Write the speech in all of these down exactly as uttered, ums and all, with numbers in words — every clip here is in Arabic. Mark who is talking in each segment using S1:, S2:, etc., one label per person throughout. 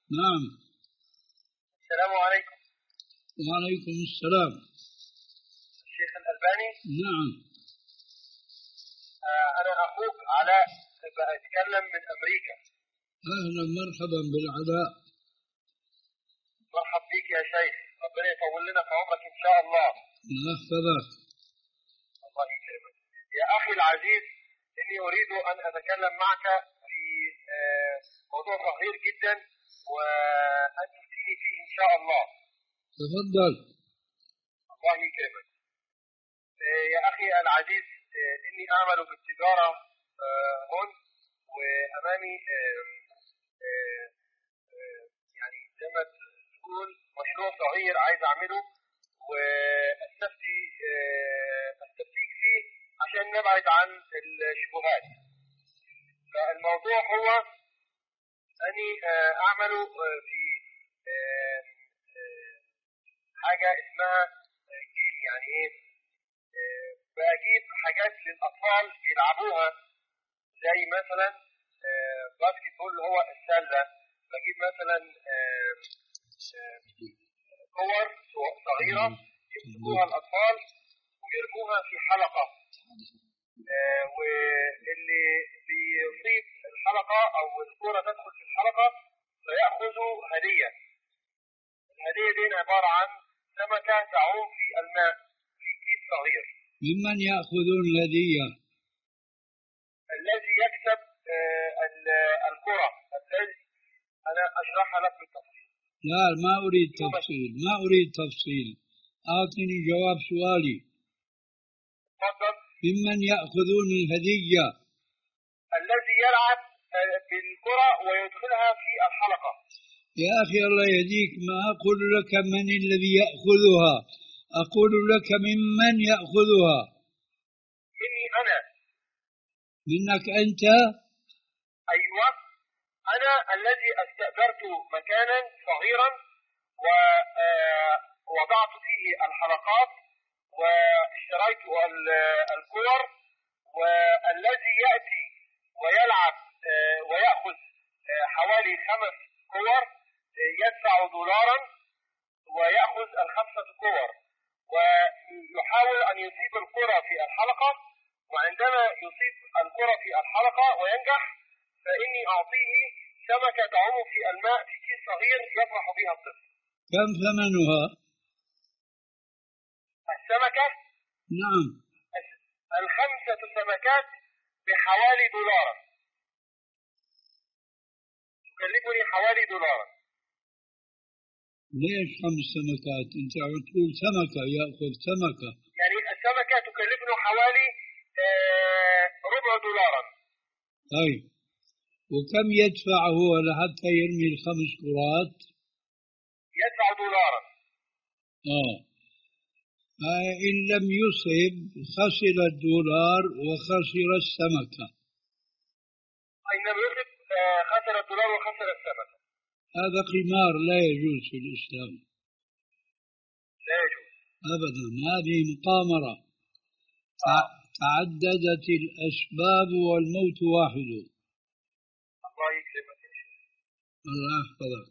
S1: نعم.
S2: السلام عليكم.
S1: وعليكم السلام.
S2: الشيخ الألباني.
S1: نعم.
S2: آه أنا أخوك علاء، بتكلم من أمريكا.
S1: أهلا مرحبا بالعلاء.
S2: مرحب بك يا شيخ، ربنا يطول لنا في عمرك إن شاء الله.
S1: يحفظك.
S2: الله يكرمك. يا أخي العزيز، إني أريد أن أتكلم معك في آه موضوع صغير جدا وأن تفتيني فيه إن شاء الله.
S1: تفضل.
S2: الله يكرمك. آه يا أخي العزيز، آه إني أعمل بالتجارة آه هون، وأمامي آه آه آه يعني زي ما تقول مشروع صغير عايز أعمله، واستفتي آه استفتيك فيه عشان نبعد عن الشبهات. فالموضوع هو أني آه أعمل آه في آه آه حاجة اسمها جيم. يعني إيه؟ آه بجيب حاجات للأطفال يلعبوها، زي مثلا آه باسكت بول اللي هو السلة. بجيب مثلا آه آه كور صغيرة يمسكوها الأطفال ويرموها في حلقة، آه واللي بيصيب الحلقة أو الكرة تدخل في الحلقة فيأخذوا هدية. الهدية دي عبارة عن سمكة تعوم في الماء في كيس صغير.
S1: ممن يأخذون الهدية؟
S2: الذي يكسب آه الكرة. الذي أنا أشرحها لك بالتفصيل.
S1: لا، ما أريد تفصيل، ما أريد تفصيل، أعطني جواب سؤالي.
S2: تفضل.
S1: ممن يأخذون الهدية؟
S2: الذي يلعب بالكرة ويدخلها في الحلقة.
S1: يا أخي الله يهديك، ما أقول لك من الذي يأخذها، أقول لك ممن يأخذها.
S2: مني أنا.
S1: منك أنت؟
S2: أيوة، أنا الذي استأجرت مكانا صغيرا ووضعت فيه الحلقات واشتريت الكور، والذي يأتي ويلعب ويأخذ حوالي خمس كور يدفع دولارا ويأخذ الخمسة كور، ويحاول أن يصيب الكرة في الحلقة، وعندما يصيب الكرة في الحلقة وينجح فإني أعطيه سمكة تعوم في الماء في كيس صغير يفرح بها الطفل.
S1: كم ثمنها؟
S2: السمكة؟
S1: نعم.
S2: الخمسة سمكات بحوالي دولارا، تكلفني حوالي دولارا.
S1: ليش خمس سمكات؟ أنت عم تقول سمكة يأخذ سمكة.
S2: يعني السمكة تكلفني حوالي آه ربع دولارا.
S1: طيب، وكم يدفع هو لحتى يرمي الخمس كرات؟
S2: يدفع دولارا.
S1: آه. إن لم يصب خسر الدولار وخسر السمكة.
S2: إن لم يصب خسر الدولار وخسر السمكة.
S1: هذا قمار لا يجوز في الإسلام.
S2: لا يجوز
S1: أبدا، هذه مقامرة. آه. تعددت الأسباب والموت واحد.
S2: الله يكرمك يا شيخ.
S1: الله يحفظك.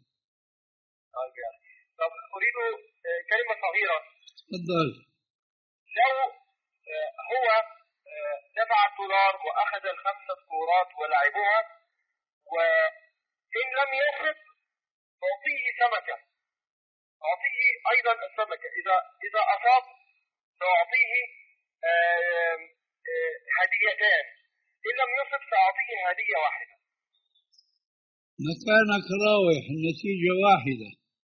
S2: طب أريد كلمة صغيرة.
S1: تفضل.
S2: لو هو دفع الدولار وأخذ الخمسة كورات ولعبوها، وإن لم يصب أعطيه سمكة، أعطيه أيضا السمكة. إذا إذا أصاب سأعطيه هديتان، إن لم يصب سأعطيه هدية واحدة.
S1: مكانك راوح، النتيجة واحدة.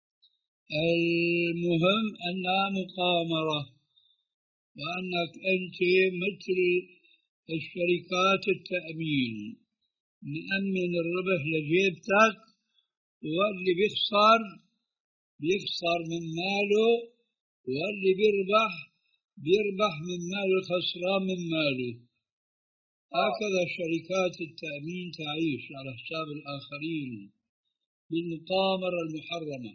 S1: المهم أنها مقامرة، وأنك أنت مثل الشركات التأمين، نأمن الربح لجيبتك، واللي بيخسر بيخسر من ماله، واللي بيربح بيربح من ماله، خسران من ماله. هكذا شركات التأمين تعيش على حساب الآخرين بالمقامرة المحرمة.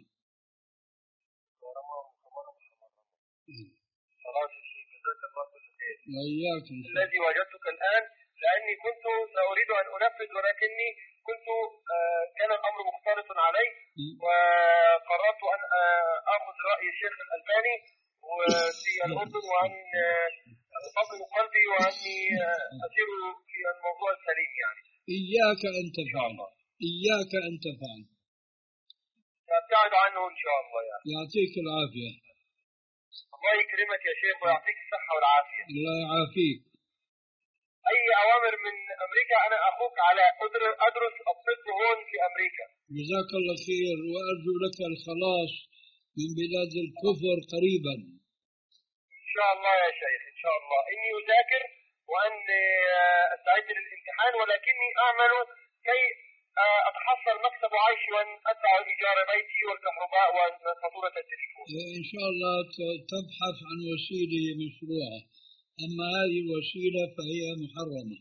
S2: الذي وجدتك الآن لأني كنت سأريد أن أنفذ ولكني كنت كان الأمر مختلط علي، وقررت أن آخذ رأي الشيخ الألباني في الأردن، وأن أطمن قلبي وأني أسير في الموضوع السليم. يعني
S1: إياك أن تفعل، إياك أن تفعل،
S2: أبتعد عنه إن شاء الله. يعني
S1: يعطيك العافية.
S2: الله يكرمك يا شيخ ويعطيك الصحة والعافية.
S1: الله يعافيك.
S2: أي أوامر من أمريكا، أنا أخوك على أدرس الطب هون في أمريكا.
S1: جزاك الله خير، وأرجو لك الخلاص من بلاد الكفر قريبا
S2: إن شاء الله يا شيخ، إن شاء الله. إني أذاكر وأني أستعد للامتحان، ولكني أعمل كي أتحصل مكسب عيش وأن أدفع إيجار بيتي والكهرباء وفاتورة التليفون.
S1: إن شاء الله تبحث عن وسيلة مشروعة، أما هذه الوسيلة فهي محرمة.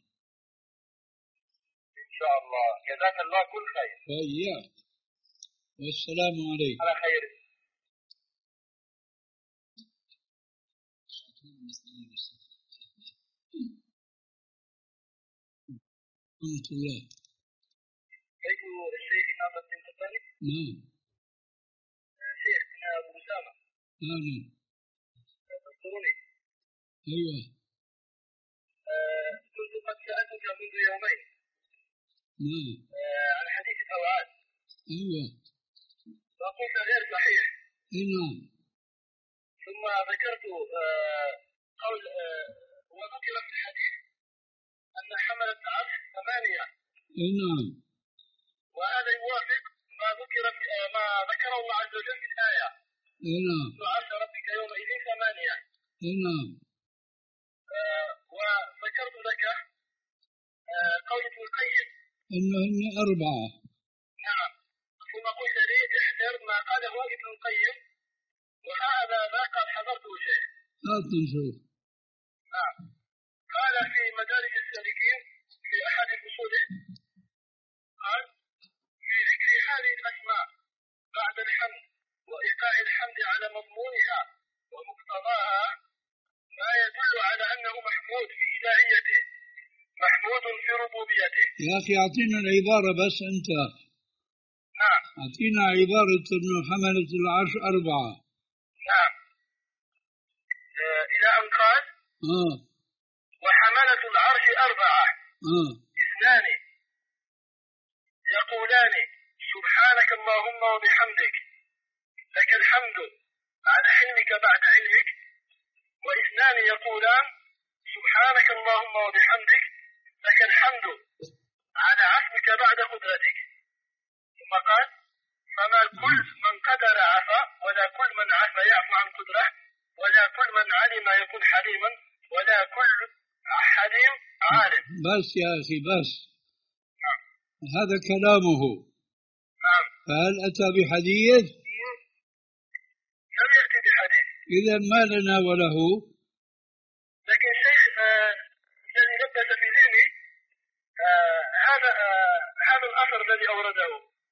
S2: إن شاء الله. جزاك الله كل خير.
S1: وإياك، والسلام عليكم.
S2: على خير.
S1: ورحمة الله.
S2: كيف الشيخ ناصر بن قطاني؟
S1: نعم.
S2: شيخ أنا أبو أسامة.
S1: نعم.
S2: تذكروني؟
S1: أيوه.
S2: كنت قد سألتك منذ يومين.
S1: نعم.
S2: عن حديث الأوعاد.
S1: أيوه.
S2: فقلت غير صحيح.
S1: نعم.
S2: ثم ذكرت قول وذكر في الحديث أن حملة العرش ثمانية.
S1: نعم.
S2: وهذا يوافق ما ذكر في ما ذكره الله عز وجل في الآية.
S1: نعم.
S2: وعرش ربك يومئذ ثمانية.
S1: نعم.
S2: وذكرت لك قول ابن القيم
S1: إنه هن أربعة.
S2: نعم. ثم قلت لي احذر ما قاله ابن القيم، وهذا ما قد حضرته شيء.
S1: هات نشوف.
S2: نعم. قال في مدارج السالكين في أحد فصوله، قال في ذكر هذه الأسماء بعد الحمد وإيقاع الحمد على مضمونها ومقتضاها ما يدل على أنه محمود في إلهيته، محمود في ربوبيته.
S1: يا أخي أعطينا العبارة بس أنت.
S2: نعم.
S1: أعطينا عبارة أنه حملة العرش أربعة.
S2: نعم. آه إلى أن قال
S1: آه.
S2: وحملة العرش أربعة.
S1: آه.
S2: اثنان يقولان سبحانك اللهم وبحمدك لك الحمد على حلمك بعد علمك، واثنان يقولان سبحانك اللهم وبحمدك لك الحمد على عفوك بعد قدرتك. ثم قال فما كل من قدر عفا، ولا كل من عفا يعفو عن قدره، ولا كل من علم يكون حليما، ولا كل حليم عالم.
S1: بس يا أخي بس. نعم. هذا كلامه.
S2: نعم.
S1: فهل أتى بحديث؟
S2: لم يأتي بحديث.
S1: إذا ما لنا وله.
S2: لكن شيخ آه الذي لبس في ذهني آه هذا آه هذا الأثر الذي أورده.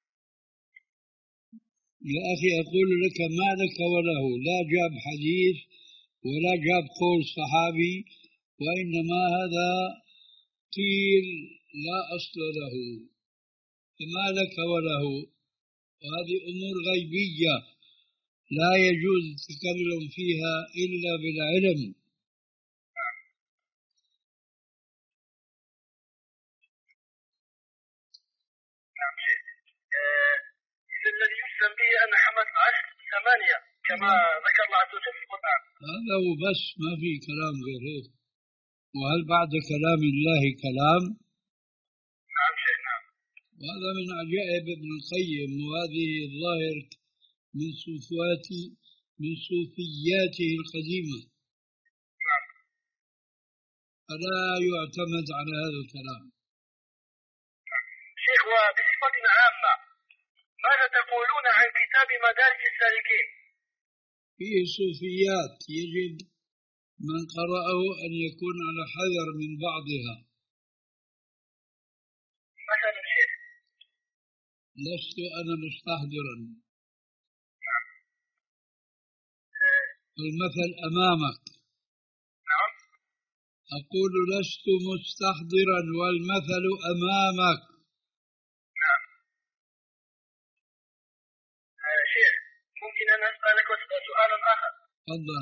S1: يا أخي أقول لك ما لك وله، لا جاب حديث ولا جاب قول صحابي، وإنما هذا قيل لا أصل له، فما لك وله. وهذه أمور غيبية لا يجوز التكلم فيها إلا بالعلم.
S2: إذا الذي يسلم به أن حملة العرش ثمانية كما ذكر الله عز وجل في القرآن.
S1: هذا وبس، ما في كلام غير هيك. وهل بعد كلام الله كلام؟
S2: نعم شيخ. نعم.
S1: وهذا من عجائب ابن القيم، وهذه الظاهر من صوفات من صوفياته القديمة.
S2: نعم.
S1: فلا يعتمد على هذا الكلام.
S2: شيخ وبصفة عامة ماذا تقولون عن كتاب مدارج السالكين؟
S1: فيه صوفيات يجب من قرأه أن يكون على حذر من بعضها.
S2: مثلا شيخ
S1: لست أنا مستحضرا. المثل أمامك.
S2: نعم.
S1: أقول لست مستحضرا والمثل أمامك.
S2: شيخ ممكن أن أسألك سؤالا آخر؟
S1: تفضل.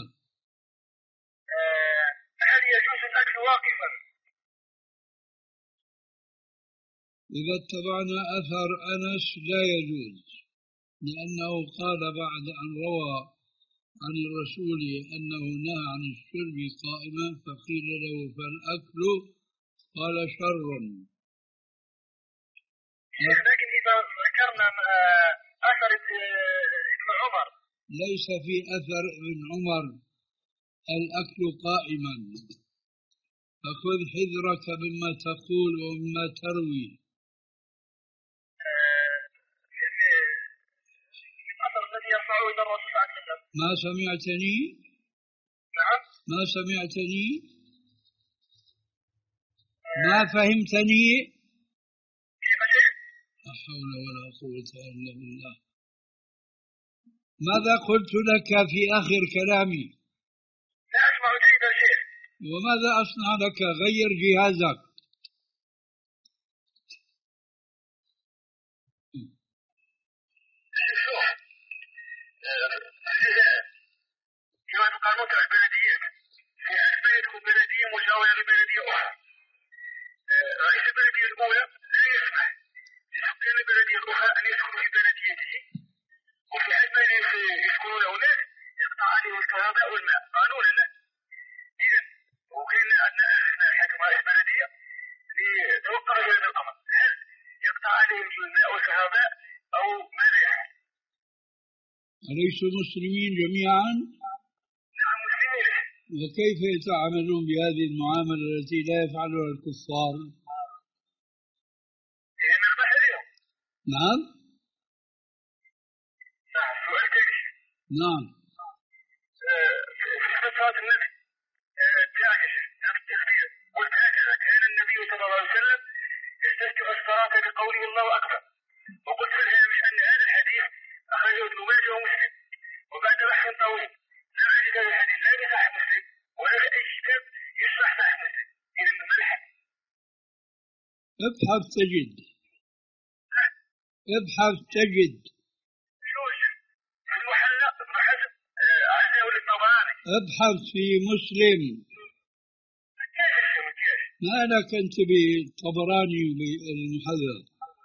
S2: آه هل يجوز الأكل واقفا؟
S1: إذا اتبعنا أثر أنس لا يجوز، لأنه قال بعد أن روى عن الرسول أنه نهى عن الشرب قائما فقيل له فالأكل قال شر.
S2: لكن إذا ذكرنا أثر ابن عمر
S1: ليس في أثر ابن عمر الأكل قائما، فخذ حذرك مما تقول ومما تروي. ما سمعتني؟
S2: نعم.
S1: ما سمعتني؟ ما فهمتني؟
S2: كيف شيخ؟
S1: لا حول ولا قوة إلا بالله. ماذا قلت لك في آخر كلامي؟
S2: لا أسمع جيدا شيخ.
S1: وماذا أصنع لك؟ غير جهازك.
S2: كما تقال موقع البلديات في أسفل يدخل بلدية مجاورة لبلدية أخرى. رئيس البلدية الأولى لا يسمح لسكان البلدية الأخرى أن يدخلوا في بلديته، وفي أسفل يسكنون هناك يقطع عليهم الكهرباء والماء قانونا. لا إذا وكان أن حاكم رئيس البلدية لتوقف هذا الأمر، هل يقطع عليهم الماء والكهرباء أو ماذا يفعل؟
S1: أليسوا مسلمين جميعا؟
S2: نعم مسلمين.
S1: وكيف يتعاملون بهذه المعاملة التي لا يفعلها الكفار؟ نعم.
S2: نعم سؤال ثاني.
S1: نعم.
S2: في صفات النبي التاكل نفس التخبير قلت هكذا كان النبي صلى الله عليه وسلم يستفتح الصلاة بقوله الله أكبر، وقلت في الهامش أن هذا الحديث أخرجه ابن ماجه ومسلم، وبعد بحث طويل لم أجد هذا الحديث لا بصحيح مسلم ولا في أي كتاب يشرح صحيح مسلم. إذا ما الحل؟
S1: ابحث تجد. ابحث تجد.
S2: شوش في المحلى ابن حزم عزاه للطبراني.
S1: ابحث في مسلم. ما لك أنت بالطبراني وبالمحذر؟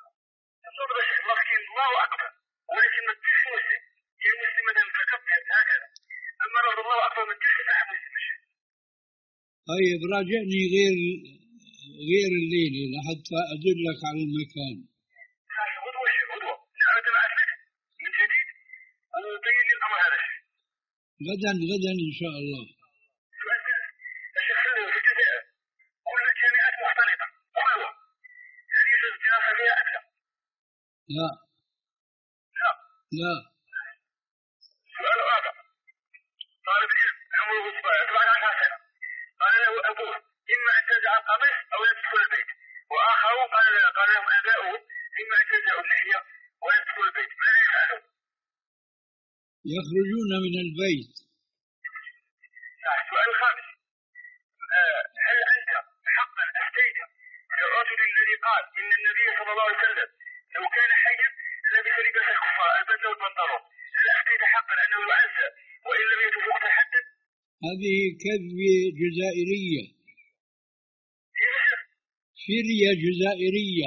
S2: الله أكبر ولكن ما تجيش مسلم كي مسلم مثلا فكبت هكذا، أما رضي الله أكبر ما تجيش أحد مسلم.
S1: طيب راجعني غير غير الليلة لحتى أدلك على المكان.
S2: غدوة شيء غدوة أنا تبعت لك من جديد وبين لي الأمر هذا.
S1: غدا غدا إن شاء الله.
S2: الشيخ خالد في الجزائر كل الجامعات مختلطة كلها، هل يجوز الدراسة فيها أكثر؟
S1: لا.
S2: لا.
S1: لا.
S2: سؤال آخر. طالب العلم عمره سبعة عشر سنة قال له أبوه إما أن تنزع القميص أو لا تدخل البيت، وآخر قال قال لهم آباؤه إما أن تنزع اللحية ولا تدخل البيت، ماذا يفعلون؟
S1: يخرجون من البيت.
S2: السؤال الخامس. هل أنت حقا أفتيت للرجل الذي قال إن النبي صلى الله عليه وسلم لو كان حيا لبس لباس الكفار البدله والبنطلون، هل أفتيت حقا أنه يعزى وإن لم يتفق تحدد؟
S1: هذه كذبة جزائرية. فرية جزائرية.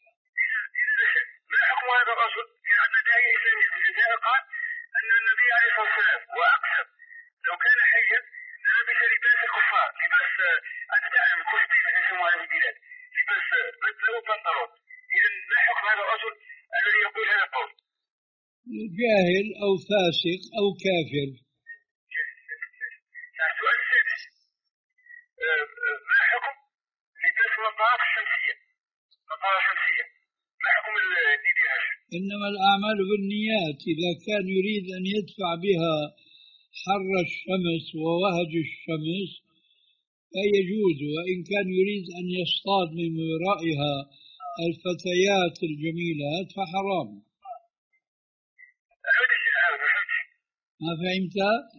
S2: ما حكم هذا الرجل في أن داعية إسلامية في الجزائر قال أن النبي عليه الصلاة والسلام وأقسم لو كان حيا لبس لباس الكفار، لباس أنت تعلم كوستيم يسموها في البلاد، لباس بدله وبنطلون. إذا ما حكم هذا الرجل الذي يقول هذا القول؟
S1: جاهل أو فاسق أو كافر.
S2: السؤال السادس. ما حكم لباس النظارات الشمسية؟ نظارة شمسية ما حكم الديديهاش؟
S1: إنما الأعمال بالنيات، إذا كان يريد أن يدفع بها حر الشمس ووهج الشمس فيجوز، وإن كان يريد أن يصطاد من ورائها الفتيات الجميلات فحرام. ما فهمت؟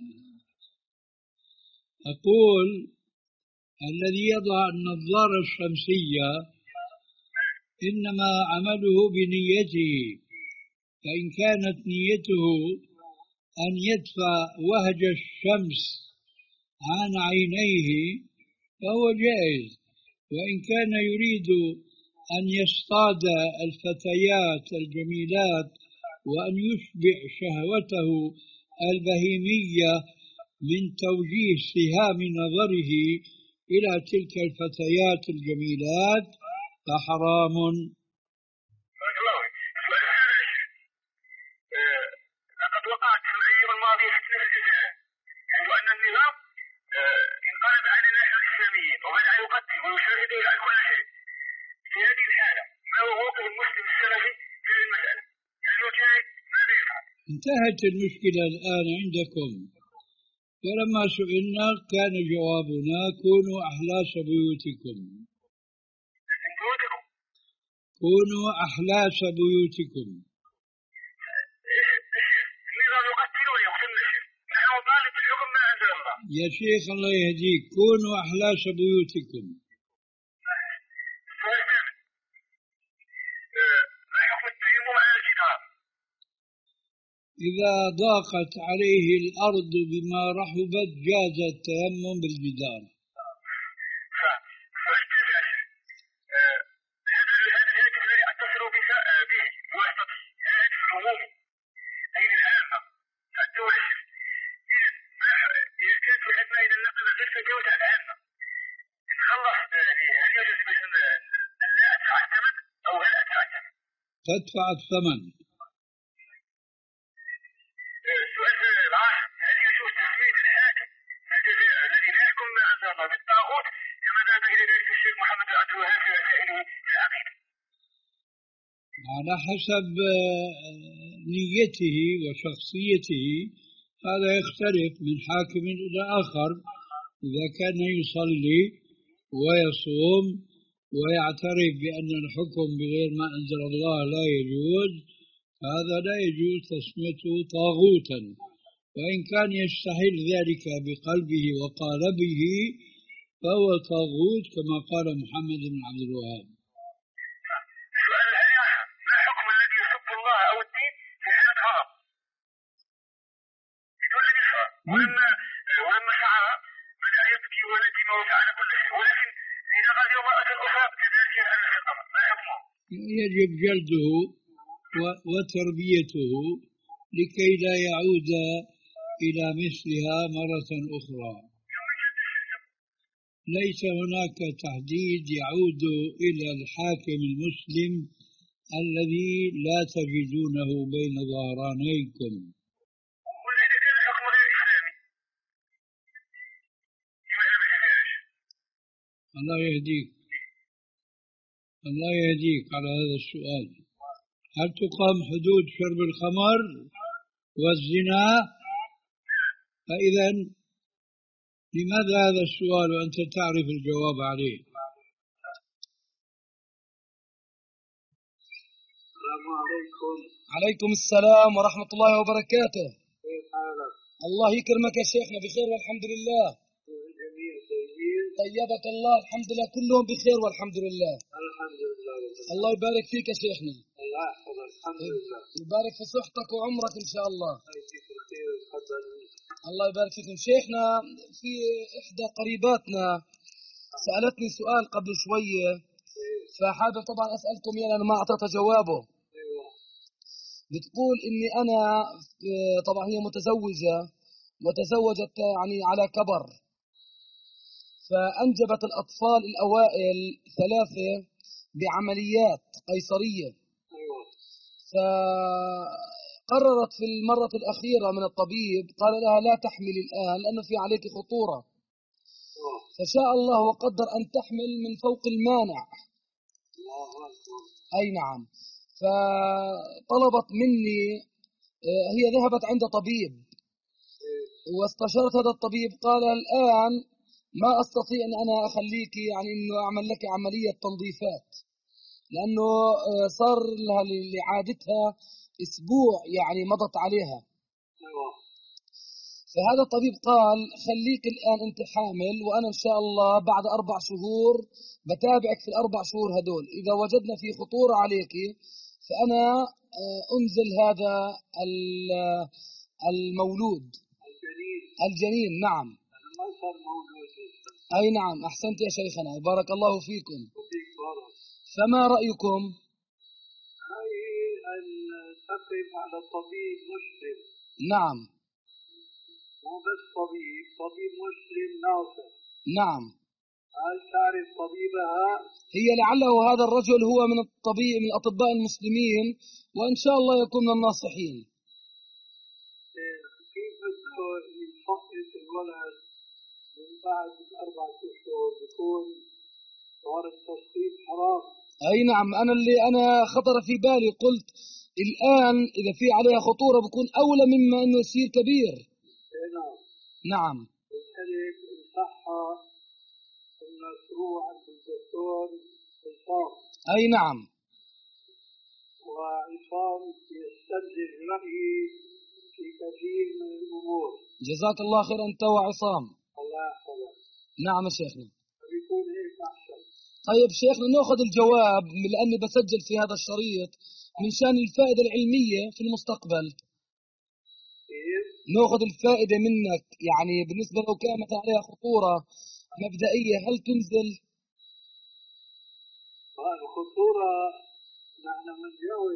S1: أقول الذي يضع النظارة الشمسية إنما عمله بنيته، فإن كانت نيته أن يدفع وهج الشمس عن عينيه فهو جائز، وإن كان يريد أن يصطاد الفتيات الجميلات وأن يشبع شهوته البهيمية من توجيه سهام نظره إلى تلك الفتيات الجميلات فحرام.
S2: لقد وقعت في الأيام الماضية فتنة الجزائر، حيث أن النظام انقلب على الناس الإسلاميين وبدأ يقتل ويشاهد على كل شيء. في هذه الحالة ما هو موقف المسلم السلفي في هذه المسألة؟ يعني وجاهد ماذا يفعل؟
S1: انتهت المشكلة الآن عندكم، ولما سئلنا كان جوابنا كونوا أحلاس بيوتكم، كونوا أحلاس بيوتكم. يا شيخ الله يهديك، كونوا أحلاس بيوتكم. إذا ضاقت عليه الأرض بما رحبت جاز التيمم بالجدار. تدفع الثمن.
S2: السؤال الآخر، هل يجوز تسمية الحاكم الجزائر الذي لا يحكم ما أنزل الله بالطاغوت كما ذهب إلى ذلك الشيخ محمد بن عبد الوهاب في رسائله في العقيدة؟
S1: على حسب نيته وشخصيته هذا يختلف من حاكم إلى آخر. إذا كان يصلي ويصوم ويعترف بأن الحكم بغير ما أنزل الله لا يجوز، هذا لا يجوز تسميته طاغوتا، وإن كان يستحل ذلك بقلبه وقالبه فهو طاغوت كما قال محمد بن عبد الوهاب.
S2: السؤال الآخر، ما الحكم الذي يسب الله أو الدين في حالة غضب؟ بدون أن يشعر، ولما ولما شعر بدأ يبكي وندم وفعل كل شيء، ولكن إذا غضب امرأة أخرى كذلك يفعل نفس الأمر، ما حكمه؟
S1: يجب جلده وتربيته لكي لا يعود إلى مثلها مرة أخرى. ليس هناك تحديد يعود إلى الحاكم المسلم الذي لا تجدونه بين ظهرانيكم. الله يهديك، الله يهديك على هذا السؤال. هل تقام حدود شرب الخمر والزنا؟ فإذا لماذا هذا السؤال وأنت تعرف الجواب عليه؟
S3: السلام عليكم.
S4: عليكم السلام ورحمة الله وبركاته. كيف حالك؟ الله يكرمك يا شيخنا، بخير والحمد لله.
S3: الجميع طيبين؟
S4: طيبك الله، الحمد لله كلهم بخير والحمد لله.
S3: الحمد لله.
S4: الله يبارك فيك يا شيخنا.
S3: الله يحفظك. الحمد لله.
S4: يبارك في صحتك وعمرك إن شاء الله.
S3: يجزيك الخير ويتقبل.
S4: الله يبارك فيكم. شيخنا، في إحدى قريباتنا سألتني سؤال قبل شوية، فحابب طبعا أسألكم يعني أنا ما أعطيتها جوابه. بتقول إني أنا طبعا هي متزوجة وتزوجت يعني على كبر، فأنجبت الأطفال الأوائل ثلاثة بعمليات قيصرية، فقررت في المرة الأخيرة من الطبيب قال لها لا تحمل الآن لأنه في عليك خطورة، فشاء الله وقدر أن تحمل من فوق المانع. أي نعم. فطلبت مني، هي ذهبت عند طبيب واستشارت هذا الطبيب، قال الآن ما أستطيع أن أنا أخليك يعني أنه أعمل لك عملية تنظيفات، لأنه صار لها لعادتها أسبوع يعني مضت عليها. فهذا الطبيب قال خليك الآن أنت حامل، وأنا إن شاء الله بعد أربع شهور بتابعك في الأربع شهور هدول، إذا وجدنا في خطورة عليك فأنا آه، أنزل هذا ال- المولود
S3: الجليل
S4: الجنين. نعم.
S3: هذا ما صار مولود
S4: أي نعم، أحسنت يا شيخنا، بارك الله فيكم.
S3: وفيك بارك.
S4: فما رأيكم؟
S3: هاي أن تقف على طبيب مسلم،
S4: نعم
S3: مو بس طبيب، طبيب مسلم ناصر.
S4: نعم.
S3: هل تعرف طبيبها؟
S4: هي لعله هذا الرجل هو من الطبيب من الأطباء المسلمين، وإن شاء الله يكون من الناصحين.
S3: كيف بده يفقد الولد من بعد أربعة أشهر بيكون صار التصفيق حرام؟
S4: أي نعم، أنا اللي أنا خطر في بالي قلت الآن إذا في عليها خطورة بكون أولى مما أنه يصير كبير.
S3: إيه نعم.
S4: نعم.
S3: لذلك الصحة أن تروح عند الدكتور عصام،
S4: أي نعم.
S3: وعصام يستنزل رأيي في كثير من الأمور.
S4: جزاك الله خير أنت وعصام.
S3: الله يحفظك.
S4: نعم يا شيخنا.
S3: فبيكون هيك أحسن.
S4: طيب شيخنا نأخذ الجواب من لأني بسجل في هذا الشريط من شان الفائدة العلمية في المستقبل.
S3: كيف؟
S4: نأخذ الفائدة منك، يعني بالنسبة لو كانت عليها خطورة مبدئية هل تنزل؟
S3: الخطورة نحن بنجاوب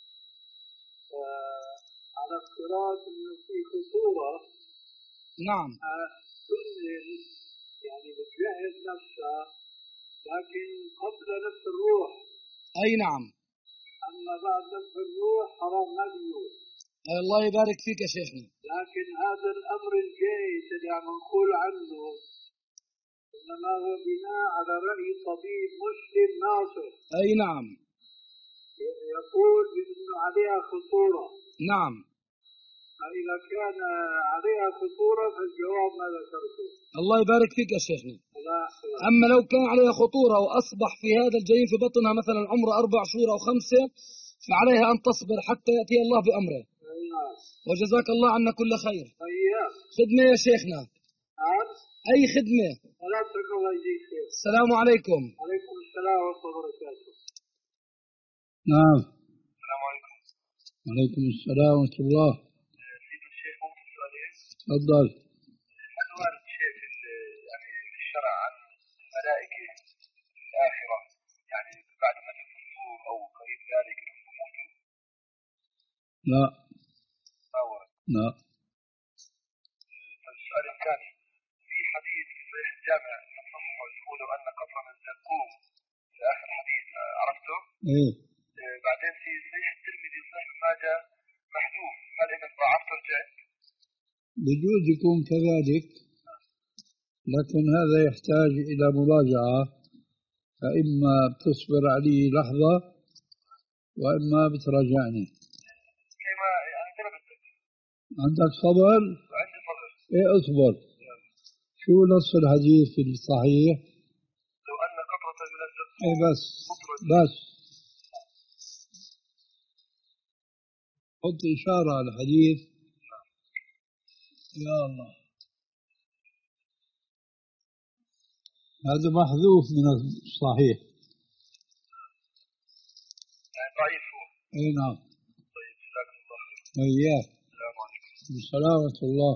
S3: آه على افتراض انه في خطورة.
S4: نعم.
S3: آه تنزل يعني بتجهز نفسها لكن قبل نفس الروح.
S4: أي نعم.
S3: أما بعد نفس الروح حرام ما بيجوز.
S4: الله يبارك فيك يا شيخنا.
S3: لكن هذا الأمر الجيد اللي عم نقول عنه إنما هو بناء على رأي طبيب مسلم ناصر.
S4: أي نعم.
S3: يقول بأنه عليها خطورة.
S4: نعم.
S3: فإذا كان عليها خطورة فالجواب ما ذكرته.
S4: الله يبارك فيك يا شيخنا.
S3: الله يحفظك.
S4: أما لو كان عليها خطورة وأصبح في هذا الجنين في بطنها مثلا عمره أربع شهور أو خمسة فعليها أن تصبر حتى يأتي الله بأمره.
S3: نعم.
S4: وجزاك الله عنا كل خير.
S3: طيب.
S4: خدمة يا شيخنا.
S3: نعم.
S4: أي خدمة.
S3: سلامتك الله يجزيك خير.
S4: السلام عليكم.
S3: عليكم السلام ورحمة الله وبركاته.
S1: نعم.
S2: السلام عليكم.
S1: وعليكم السلام ورحمة الله.
S2: سيد الشيخ ممكن سؤالين؟
S1: تفضل.
S2: هل وارد شيء في يعني في الشرع عن الملائكة في الآخرة، يعني بعد ما تموتوا أو قريب ذلك تموتوا؟
S1: لا.
S2: ما ورد.
S1: لا.
S2: السؤال الثاني، في حديث في صحيح الجامع تصحح يقول أن قطرة الزقوم في آخر الحديث، عرفته؟
S1: إيه.
S2: بعدين في صحيح الترمذي وصحيح ابن ماجه محذوف، هل انك ضعفته رجعت؟
S1: بجوز يكون كذلك، لكن هذا يحتاج إلى مراجعة، فإما بتصبر عليه لحظة وإما بتراجعني.
S2: كما يعني أنا بدك
S1: عندك صبر؟
S2: وعندي صبر.
S1: إيه اصبر. شو نص الحديث في الصحيح؟
S2: لو أن قطرة من الزقوم.
S1: إيه بس بس حط إشارة على الحديث. يا الله، هذا محذوف من الصحيح.
S2: يعني ضعيف هو.
S1: اي نعم.
S2: طيب جزاكم الله خير.
S1: وإياك.
S2: السلام عليكم.
S1: السلام ورحمة الله.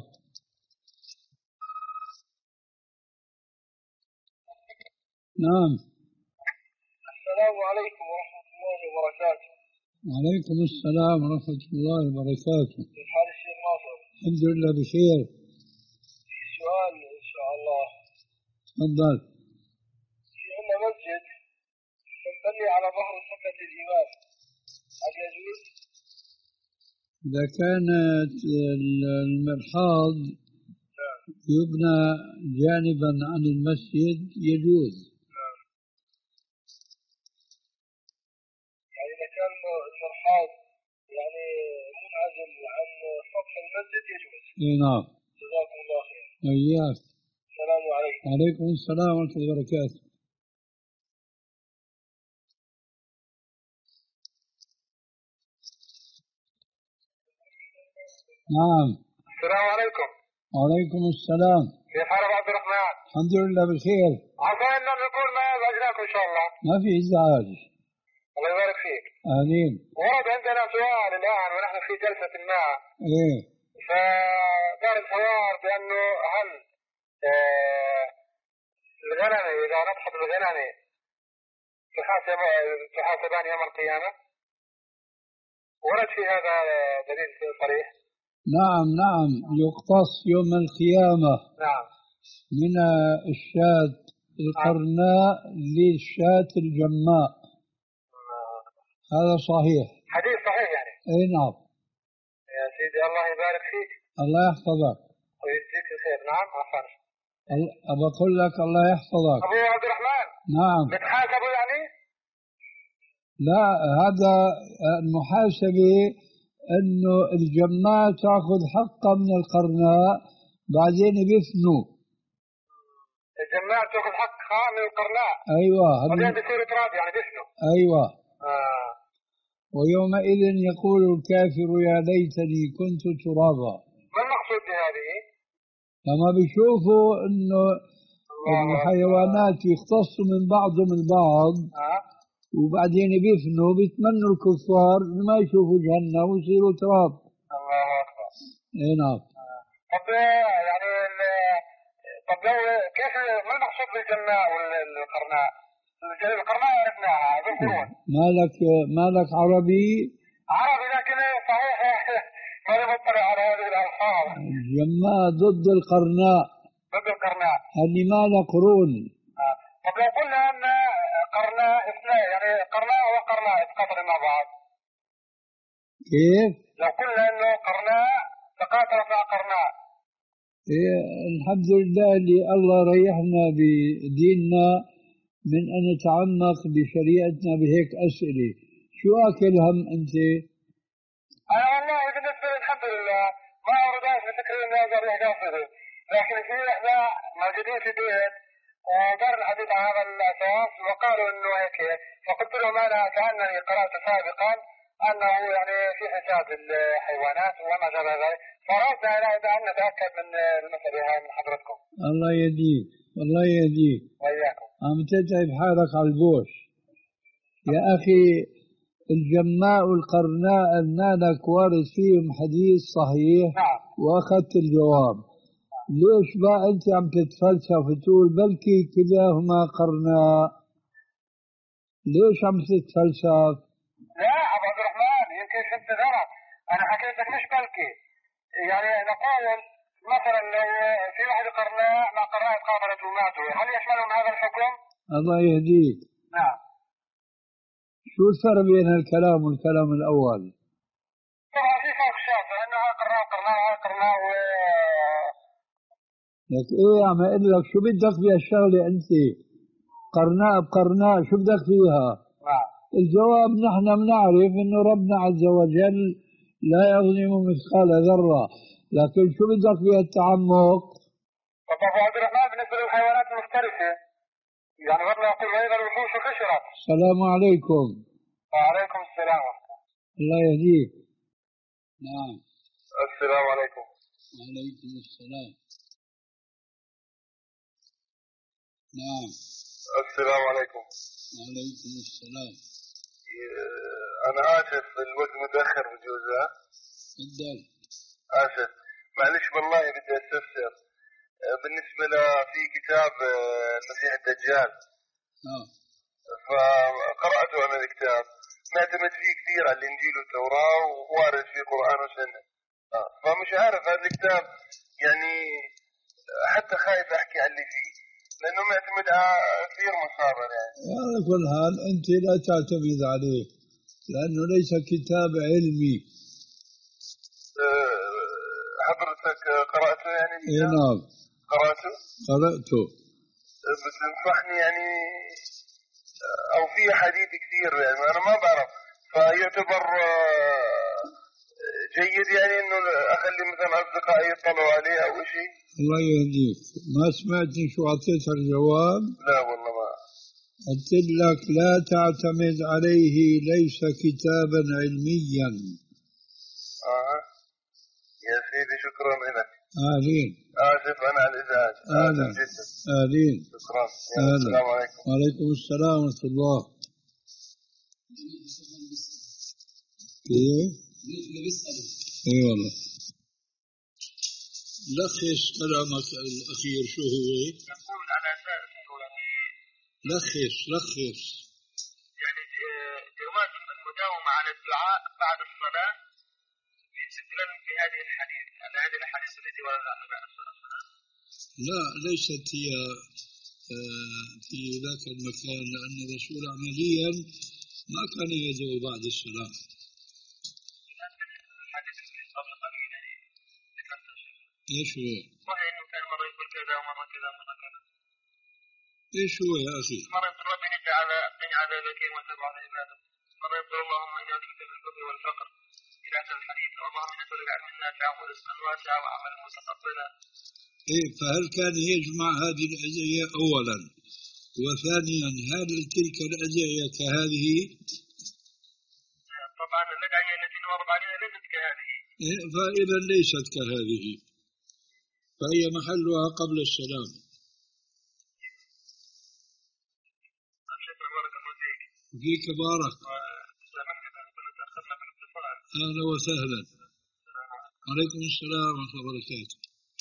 S1: نعم.
S2: السلام عليكم ورحمة الله وبركاته.
S1: وعليكم السلام ورحمة الله وبركاته.
S2: كيف حال الشيخ ناصر؟
S1: الحمد لله بخير.
S2: في سؤال إن شاء الله.
S1: تفضل.
S2: في عندنا مسجد نبني على ظهر سكة الإمام، هل يجوز؟
S1: إذا كانت المرحاض يبنى جانبا عن المسجد يجوز.
S2: يعني إذا كان المرحاض يعني منعزل عن سطح المسجد يجوز.
S1: اي نعم.
S2: جزاكم الله خير.
S1: وإياك.
S2: السلام عليكم.
S1: وعليكم السلام ورحمة الله وبركاته. نعم.
S2: السلام عليكم.
S1: وعليكم السلام.
S2: كيف حالك عبد الرحمن؟
S1: الحمد لله بخير.
S2: عفوا نقول ما ازعجناكم ان شاء الله.
S1: ما في إزعاج.
S2: الله يبارك فيك.
S1: أهلين.
S2: ورد عندنا سؤال الآن ونحن في جلسة ما.
S1: إيه.
S2: فدار الحوار بأنه هل آه الغنم إذا نضحت الغنم تحاسب تحاسبان يوم القيامة؟ ورد في هذا دليل صريح؟
S1: نعم نعم، يقتص يوم القيامة.
S2: نعم.
S1: من الشاة القرناء للشاة الجماء. هذا صحيح.
S2: حديث صحيح يعني؟
S1: اي نعم.
S2: يا سيدي الله يبارك فيك.
S1: الله يحفظك.
S2: ويجزيك الخير. نعم عفوا.
S1: أبى أقول لك الله يحفظك.
S2: أبو عبد الرحمن.
S1: نعم.
S2: بتحاسبوا يعني؟
S1: لا، هذا المحاسبة انه الجماء تاخذ حقها من القرناء بعدين بيفنوا.
S2: الجماء تاخذ حقها من القرناء.
S1: ايوه.
S2: بعدين بيصير تراب يعني بيفنوا.
S1: ايوه.
S2: آه.
S1: ويومئذ يقول الكافر يا ليتني كنت ترابا.
S2: ما المقصود بهذه؟
S1: لما بيشوفوا انه الحيوانات يختصوا من بعضهم البعض
S2: آه.
S1: وبعدين بيفنوا، بيتمنوا الكفار ما يشوفوا جهنم ويصيروا تراب.
S2: الله اكبر.
S1: اي نعم.
S2: طب يعني طب لو كيف ما المقصود بالجماء والقرناء؟ القرناء عرفناها بالقرون.
S1: مالك مالك عربي؟
S2: عربي لكن صحيح ما بطلع على هذه الالفاظ.
S1: الجماء ضد القرناء.
S2: ضد القرناء.
S1: هذه مالها قرون.
S2: آه. طب لو قلنا ان قرناء اثنين يعني قرناء وقرناء تقاتلوا مع بعض.
S1: كيف؟
S2: لو قلنا انه قرناء تقاتلوا مع قرناء.
S1: إيه الحمد لله اللي الله ريحنا بديننا من أن نتعمق بشريعتنا بهيك أسئلة. شو أكل هم أنت؟
S2: أنا والله بالنسبة لي الحمد لله ما أرداش بفكر إني أقدر أحداثه، لكن في إحنا موجودين في بيت ودار الحديث عن هذا الأساس وقالوا إنه هيك، فقلت لهم أنا كأنني قرأت سابقا أنه يعني في حساب الحيوانات وما شابه ذلك، فأردنا إلى أن نتأكد من المسألة هاي من حضرتكم.
S1: الله يهديك الله يهديك.
S2: وإياكم.
S1: عم تتعب حالك على البوش يا أخي. الجماء والقرناء لك وارد فيهم حديث صحيح.
S2: نعم.
S1: وأخذت الجواب. ليش بقى أنت عم تتفلسف وتقول بلكي كلاهما قرناء؟ ليش عم تتفلسف؟
S2: لا أبو عبد الرحمن يمكن شفت غلط، أنا حكيت لك مش بلكي، يعني نقول مثلا لو في واحد قرناء مع قرناء تقابلت وماتوا هل يشملهم هذا الحكم؟
S1: الله يهديك.
S2: نعم.
S1: شو الفرق بين الكلام والكلام الأول؟
S2: طبعا في فرق شاسع انه هاي قرناء قرناء هاي قرناء و
S1: لك ايه عم اقول لك شو بدك بهالشغله انت؟ قرناء بقرناء شو بدك فيها؟
S2: نعم.
S1: الجواب نحن بنعرف انه ربنا عز وجل لا يظلم مثقال ذره، لكن شو بدك بهالتعمق؟
S2: طب ابو عبد الرحمن بالنسبه للحيوانات المفترسه يعني ربنا يقول واذا الوحوش حشرت.
S1: السلام عليكم.
S2: وعليكم السلام ورحمه
S1: الله يهديك. نعم.
S2: السلام عليكم.
S1: وعليكم السلام. نعم.
S2: السلام عليكم.
S1: وعليكم السلام.
S2: أنا آسف الوقت متأخر بجوز.
S1: تفضل.
S2: آسف معلش والله بدي أستفسر بالنسبة ل في كتاب المسيح الدجال.
S1: آه.
S2: فقرأته أنا الكتاب معتمد فيه كثير على الإنجيل والتوراة ووارد فيه قرآن وسنة. آه. فمش عارف هذا الكتاب يعني حتى خايف أحكي عن اللي فيه لأنه معتمد على كثير مصادر يعني.
S1: على كل حال أنت لا تعتمد عليه لأنه ليس كتاب علمي.
S2: حضرتك قرأته يعني؟
S1: إيه نعم.
S2: قرأته؟
S1: قرأته.
S2: بس انصحني يعني أو في حديث كثير يعني أنا ما بعرف فيعتبر جيد يعني إنه أخلي مثلا أصدقائي يطلعوا عليه أو شيء.
S1: الله يهديك. ما سمعتني شو أعطيتك الجواب؟
S2: لا والله ما.
S1: قلت لك لا تعتمد عليه ليس كتابا علميا.
S2: آه. يا سيدي شكرا لك.
S1: آمين.
S2: آسف أنا على الإزعاج.
S1: آمين. آمين.
S2: شكرا.
S1: آمين.
S2: السلام عليكم.
S1: وعليكم السلام ورحمة الله. كيف؟
S4: اللي بيسأله.
S1: اي والله. لخص كلامك الأخير شو هو؟
S2: يقول على أساس إنه يعني
S1: لخص لخص
S2: يعني جواز المداومة على الدعاء بعد الصلاة استدلالا بهذه الحديث، على هذه الأحاديث التي وردت بعد الصلاة.
S1: لا، ليست هي في ذاك المكان، لأن الرسول عمليا ما كان يدعو بعد الصلاة.
S2: الحديث اللي قبل قليل يعني ذكرت شيء.
S1: ايش هو؟
S2: وهي إنه كان مرة يقول كذا ومرة كذا ومرة كذا.
S1: ايش هو يا أخي؟
S2: مرة يقول ربنا جعل قني عذابك وتبع عباده. مرة يقول اللهم إني أعوذ بك من الكفر والفقر إلى آخر الحديث. اللهم إني أسألك العلم النافع ورزقا واسعا وعملا متقبلا.
S1: إيه، فهل كان يجمع هذه الأدعية أولا؟ وثانيا، هل تلك الأدعية كهذه؟
S2: طبعا الأدعية التي نورد عليها ليست كهذه.
S1: إيه، فإذا ليست كهذه، فهي محلها قبل السلام. فيك بارك. أهلا وسهلا. عليكم السلام ورحمة الله وبركاته.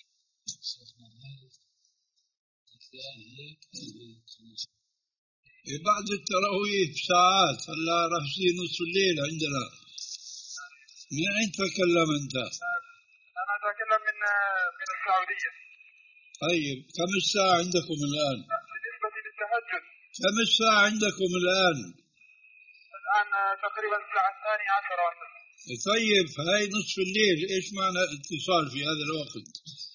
S1: بعد التراويح بساعات، هلا راح يصير نصف الليل عندنا. من أين تتكلم أنت؟
S2: أنا أتكلم من من السعودية.
S1: طيب، كم الساعة عندكم الآن؟
S2: بالنسبة للتهجد.
S1: كم الساعة عندكم الآن؟
S2: الآن تقريبا الساعة الثانية عشرة.
S1: طيب، هاي نصف الليل، إيش معنى اتصال في هذا الوقت؟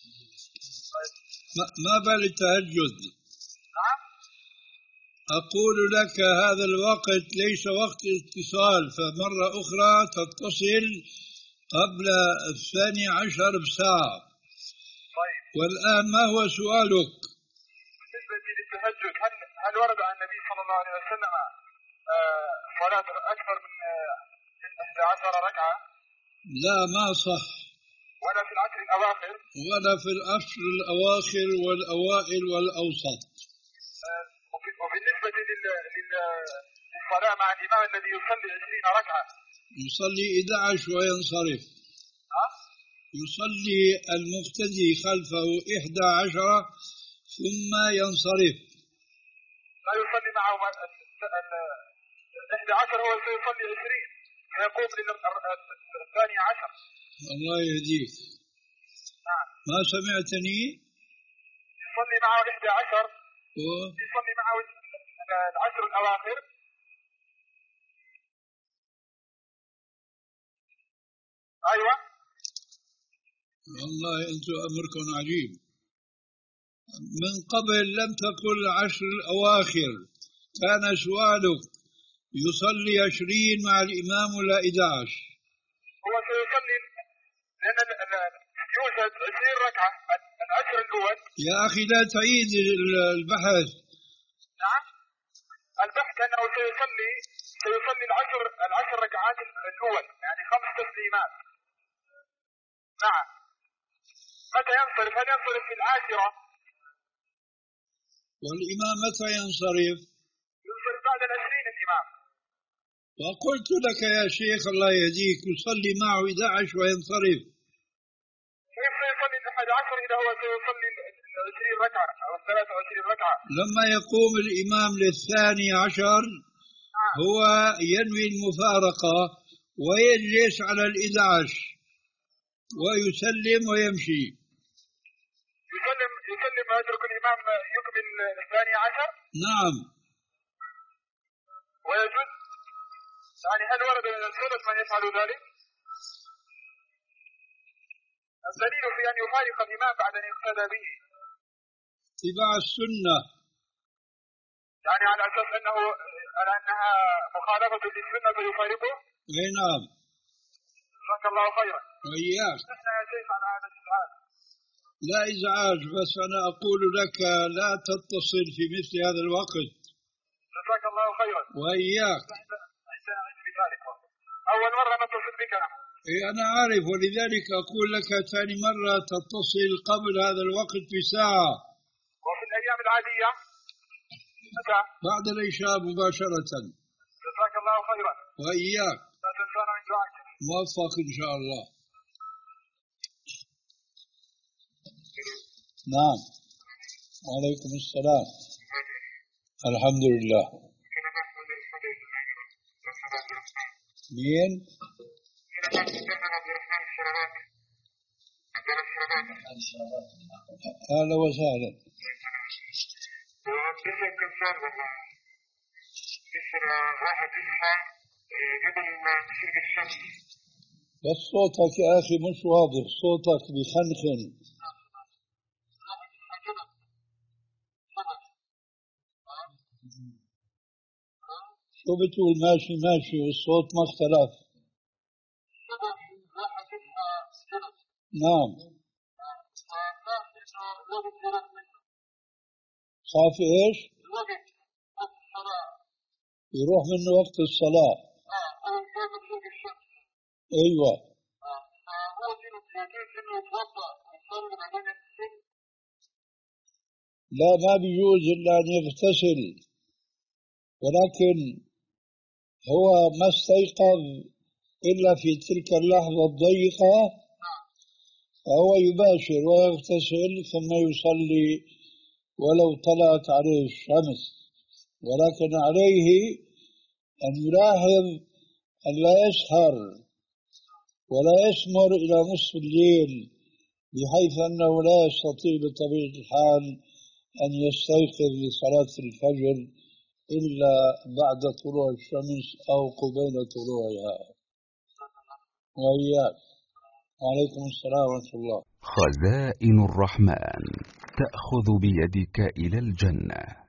S1: ما بال التهجد؟
S2: نعم.
S1: أقول لك هذا الوقت ليس وقت اتصال، فمرة أخرى تتصل قبل الثاني عشر بساعة.
S2: طيب.
S1: والآن ما هو سؤالك؟
S2: بالنسبة للتهجد، هل هل ورد عن النبي صلى الله عليه وسلم صلاة أكثر من إحدى عشر ركعة؟
S1: لا، ما صح.
S2: ولا في العشر الأواخر؟
S1: ولا في العشر الأواخر والأوائل والأوسط.
S2: وبالنسبة للصلاة مع الإمام الذي يصلي عشرين ركعة؟
S1: يصلي إحدى عشر وينصرف.
S2: أه؟
S1: يصلي المقتدي خلفه إحدى عشر ثم ينصرف.
S2: لا يصلي معه إحدى عشر، هو سيصلي عشرين فيقوم للثاني عشر.
S1: الله يهديك.
S2: نعم.
S1: ما سمعتني؟
S2: يصلي معه إحدى عشر
S1: و...
S2: يصلي معه العشر الأواخر. أيوة.
S1: والله أنتم أمركم عجيب. من قبل لم تقل عشر الأواخر، كان سؤالك يصلي عشرين مع الإمام ولا إحدى عشر؟
S2: هو سيصلي لأن يوجد عشرين ركعة العشر الأول.
S1: يا أخي لا تعيد البحث.
S2: نعم. البحث أنه سيصلي سيصلي العشر العشر ركعات الأول، يعني خمس تسليمات. نعم. متى ينصرف؟ هل ينصرف في العاشرة؟
S1: والإمام متى ينصرف؟
S2: ينصرف بعد العشرين الإمام.
S1: وقلت لك يا شيخ الله يهديك يصلي معه إحدى عشر وينصرف.
S2: كيف سيصلي الأحد عشر إذا هو سيصلي العشرين ركعة أو الثلاثة وعشرين ركعة؟
S1: لما يقوم الإمام للثاني عشر هو ينوي المفارقة ويجلس على الإحدى عشر ويسلم ويمشي.
S2: يسلم يسلم ويترك الإمام يكمل الثاني عشر؟
S1: نعم.
S2: ويجوز يعني هل ورد من السنة من يفعل ذلك؟ الدليل في أن يفارق الإمام بعد أن يقتدى به.
S1: اتباع السنة.
S2: يعني على أساس أنه على أنها مخالفة للسنة فيفارقه؟
S1: أي نعم.
S2: جزاك الله خيرا.
S1: وإياك.
S2: نحن يا شيخ على هذا السؤال.
S1: لا إزعاج، بس أنا أقول لك لا تتصل في مثل هذا الوقت.
S2: جزاك الله خيرا.
S1: وإياك.
S2: أول مرة نتصل بك.
S1: إيه أنا عارف، ولذلك أقول لك ثاني مرة تتصل قبل هذا الوقت بساعة.
S2: وفي الأيام العادية متى؟
S1: بعد العشاء مباشرة.
S2: جزاك الله خيرا.
S1: وإياك.
S2: لا تنسانا من دعائك.
S1: موفق إن شاء الله. نعم. وعليكم السلام. الحمد لله. مين؟ أهلا وسهلا. بس صوتك يا أخي مش واضح، صوتك بخنخن. شو بتقول؟ ماشي ماشي والصوت ما اختلف. نعم. خاف ايش؟ يروح منه وقت الصلاة. ايوه. لا ما بيجوز الا ان يغتسل، ولكن هو ما استيقظ الا في تلك اللحظة الضيقة، فهو يباشر ويغتسل ثم يصلي ولو طلعت عليه الشمس، ولكن عليه أن يلاحظ أن لا يسهر ولا يسمر إلى نصف الليل، بحيث أنه لا يستطيع بطبيعة الحال أن يستيقظ لصلاة الفجر إلا بعد طلوع الشمس أو قبيل طلوعها. وإياك. وعليكم السلام ورحمة الله.
S5: خزائن الرحمن تأخذ بيدك إلى الجنة.